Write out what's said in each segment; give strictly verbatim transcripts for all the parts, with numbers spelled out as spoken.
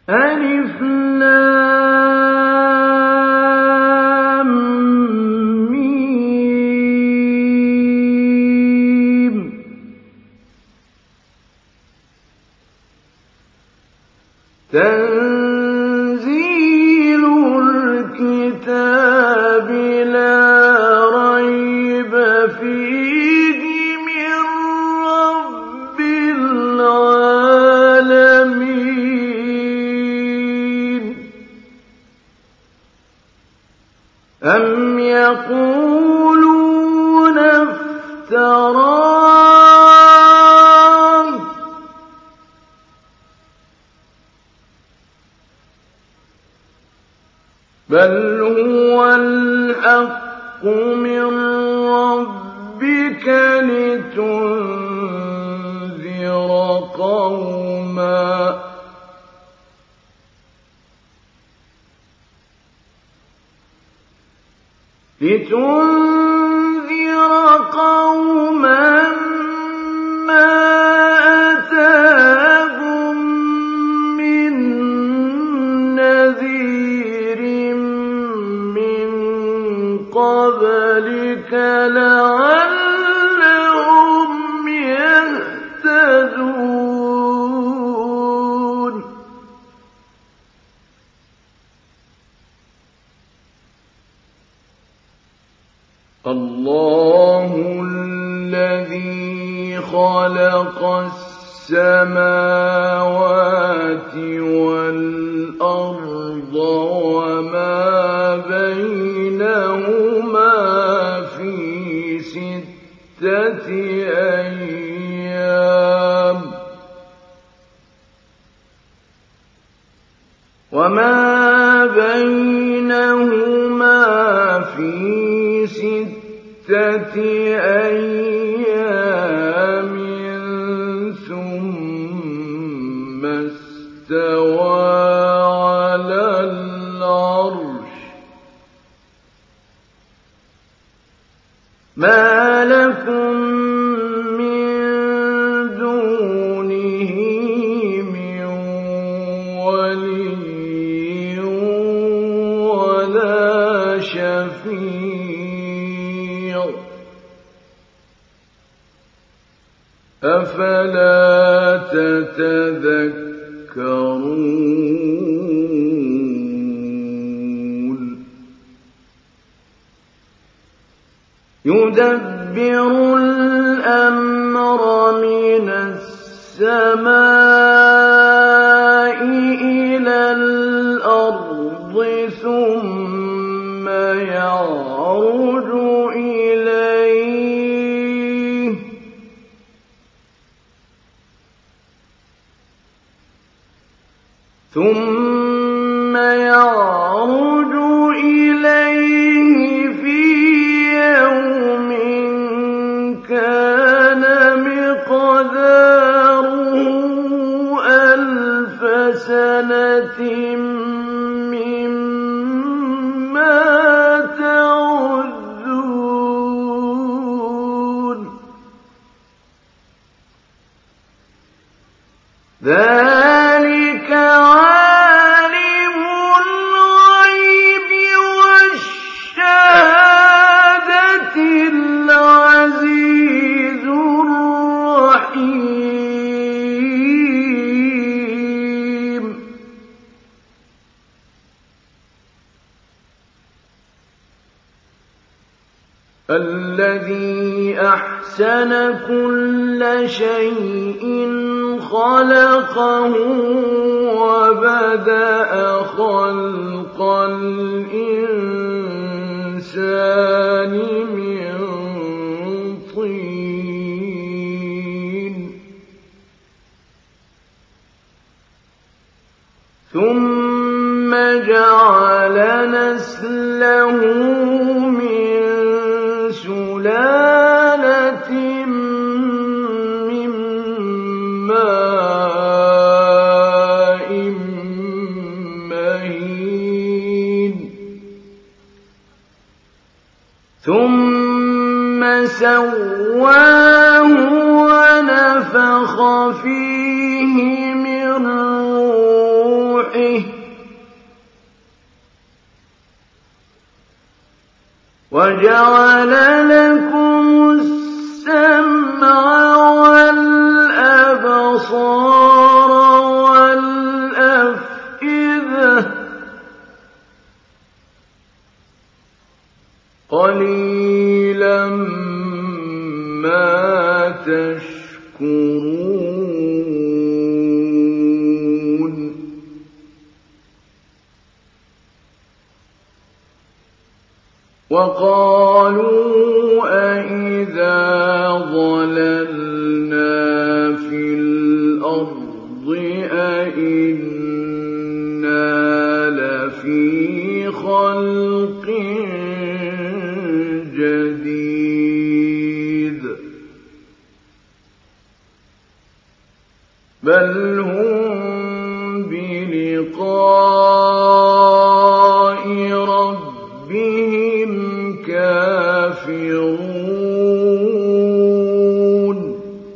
ألف لام ميم تنزيل الكتاب لا ريب فيه من رب العالمين أم يقولون افتراه بل هو الحق من ربك لتنذر قوما لتنذر قوما ما أتاهم من نذير من قبلك لعلهم يهتدون الله الذي خلق السماوات والأرض وما بينهما في ستة أيام وما بينهما في ستة أيام ثم استوى على العرش ما لكم من دونه من ولي ولا شفيع أفلا تتذكرون يدبر الأمر من السماء إلى الأرض ثم يعرج إليه ثم يعرج إليه في يوم كان مقداره ألف سنة مما تعدون ذلك عالم الغيب والشهادة العزيز الرحيم الذي أحسن كل شيء خلقه وبدأ خلق الإنسان من طين ثم جعل نسله من سلالة من ماء مهين ثم سواه ونفخ فيه من روحه وجعل لكم السمع والأبصار والأفئدة قليلا ما تشكرون وقالوا أئذا ضللنا في الأرض أئنا لفي خلق جديد بل هم بلقاء ربهم كافرون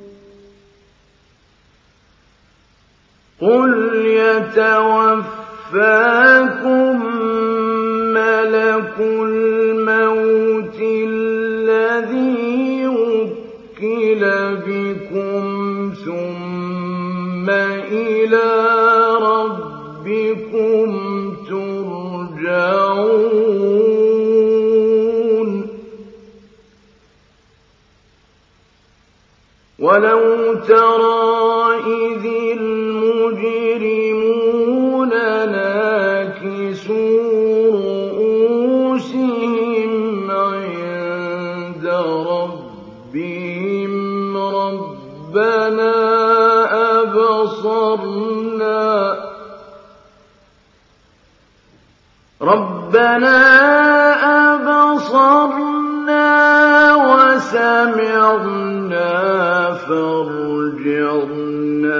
قل يتوفاكم ملك الموت الذي وكل بكم ثم إلى ربكم ترجعون ولو ترى إذ المجرمون ناكسوا رؤوسهم عند ربهم ربنا أبصرنا ربنا أبصرنا وسمعنا فارجعنا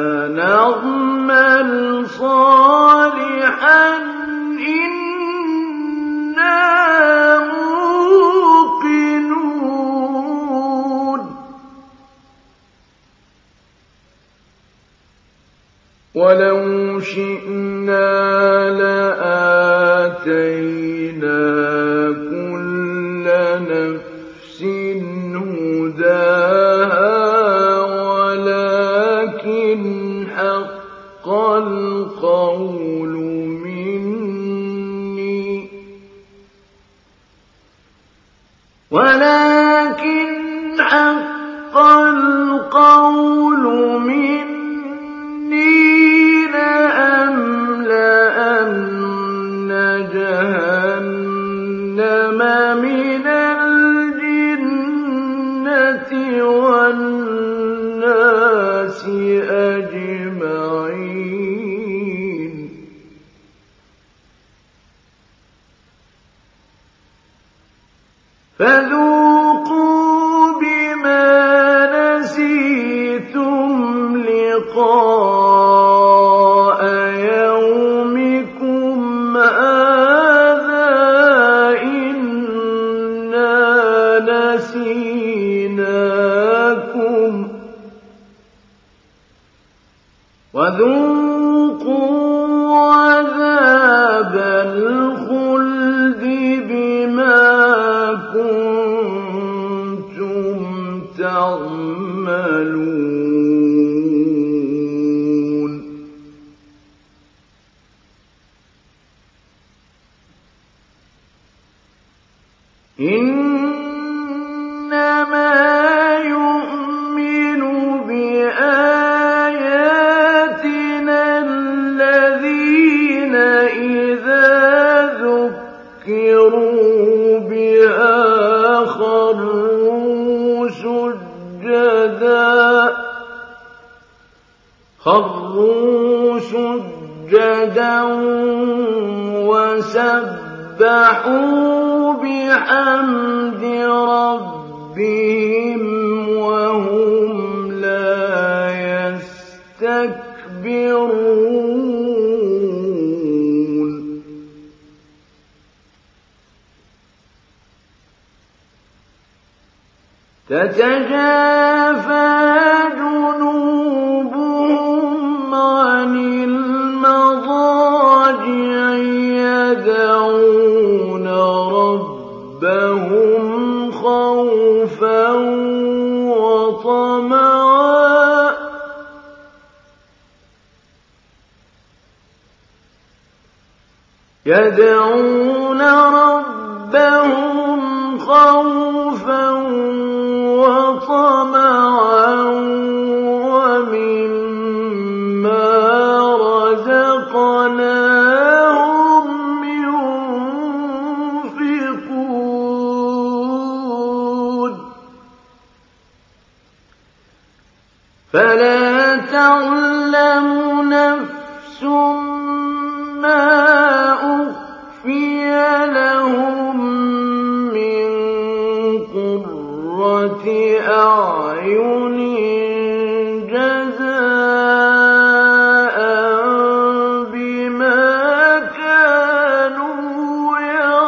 نعمل صالحا إنا موقنون ولو شئنا لآتينا كل نفس هداها ولكن حق القول مني ولكن حق القول مني لأملأن جهنم من الجنة والناس أجمعين فذوقوا بما نسيتم لقاء يومكم هذا إنا نسيناكم وذوقوا عذاب الخلد بما كنتم تعملون إنما يؤمن بآياتنا الذين إذا ذكروا بها خروا سجدا خروا سجدا وسبحوا بحمد ربهم وهم لا يستكبرون تتجافى جنوبهم عن المضاجع يدعون ربهم يدعون ربهم خوفا وطمعا ومما رزقناهم ينفقون فلا تعلم نفس ما أخفي لهم من قرة أعين جزاء بما كانوا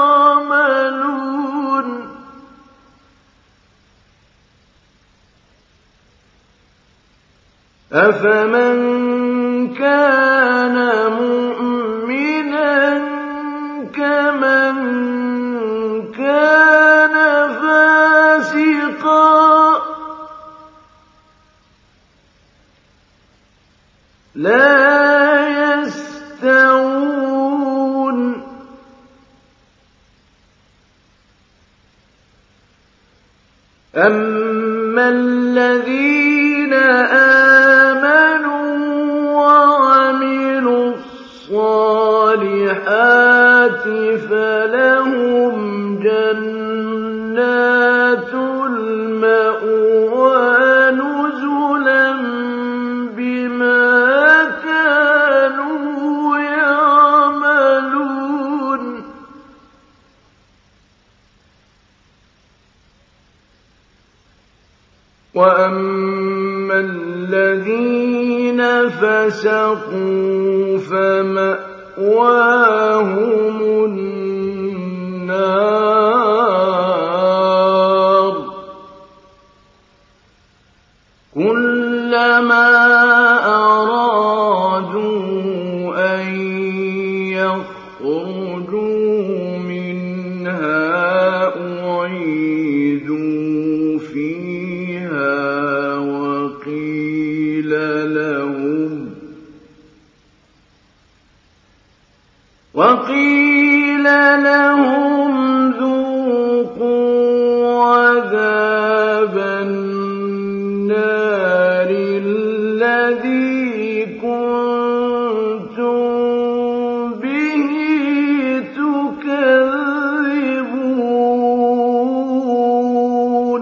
يعملون أفمن كان مؤمنا كمن كان فاسقا لا يستوون أما الذين آمنوا وعملوا الصالحات فلهم جنات المأوى نزلا بما كانوا يعملون وأما الذين فسقوا فمأواهم النار كلما أرادوا أن يخرجوا منها أعيدوا فيها وقيل لهم وقيل لهم ذوقوا عذاب النار الذي كنتم به تكذبون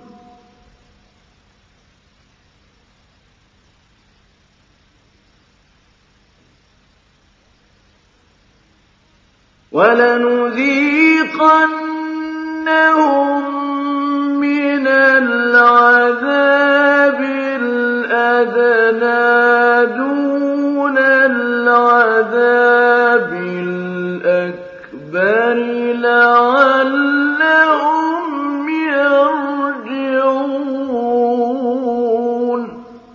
ولنذيقنهم من العذاب الأدنى دون العذاب الأكبر لعلهم يرجعون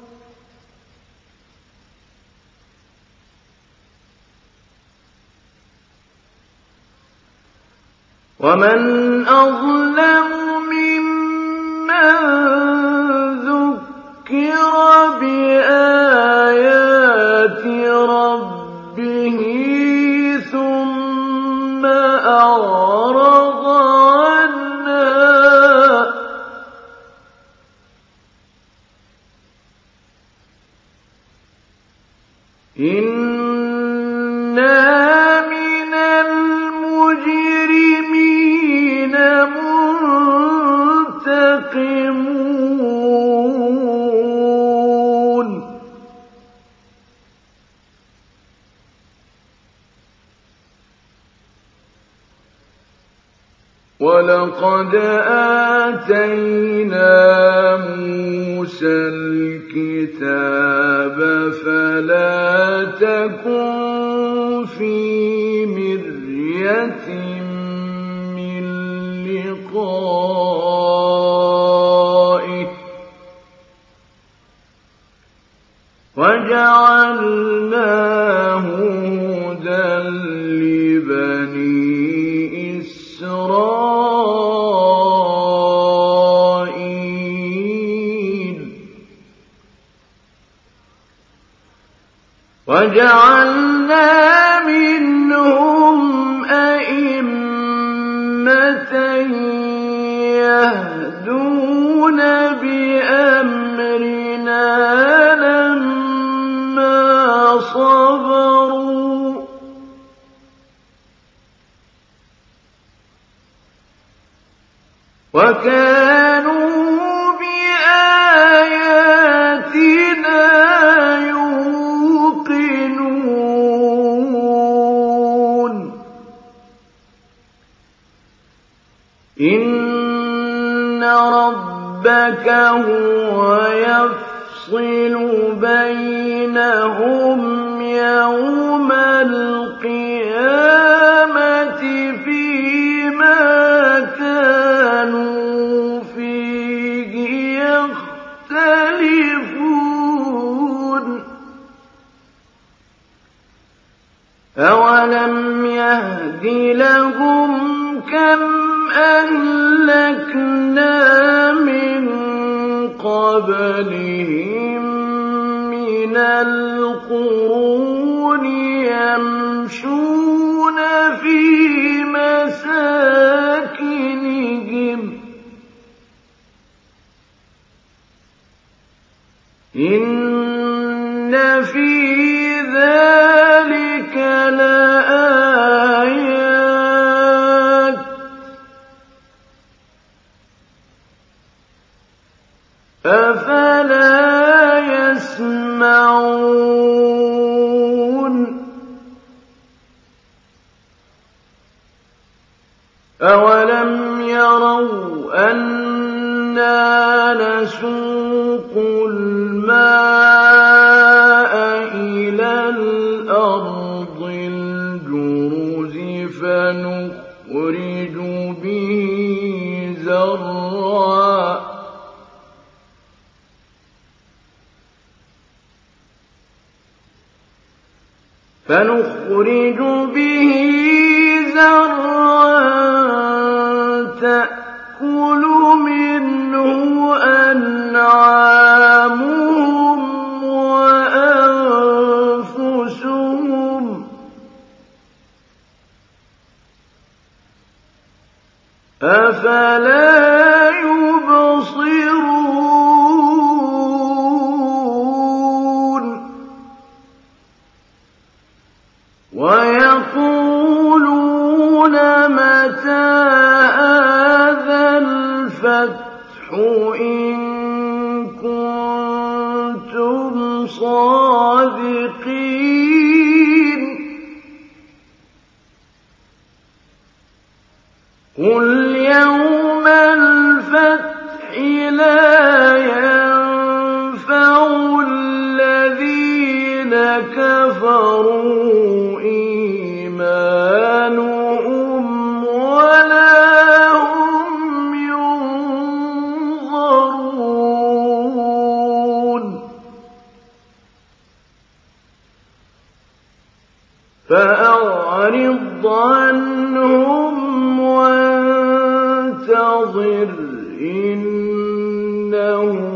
ومن أظلم ممن ذكر بآيات ربه ثم أعرض عنها إنا من المجرمين منتقمون ولقد آتينا موسى الكتاب فلا تكن في مرية من لقائه وجعلناه هدى لبني إسرائيل وجعلنا منهم يهدون بأمرنا لما صبروا وكانوا بآياتنا يوقنون إن ربك هو يفصل بينهم يوم القيامة فيما كانوا فيه يختلفون أولم يهد لهم كم أهلكنا من قبلهم من القرون يمشون في مساكنهم إن في ذلك لآيات أفلا يسمعون أولم يروا أنا نسوق الماء إلى الأرض الجرز فنخرج به زرعا فنخرج به زرعا تأكل منه أنعامهم وأنفسهم أفلا يبصرون ويقولون متى هذا الفتح إن كنتم صادقين قل يوم الفتح لا ينفع الذين كفروا إيمانهم ولا هم ينظرون فأعرض عنهم وانتظر إنهم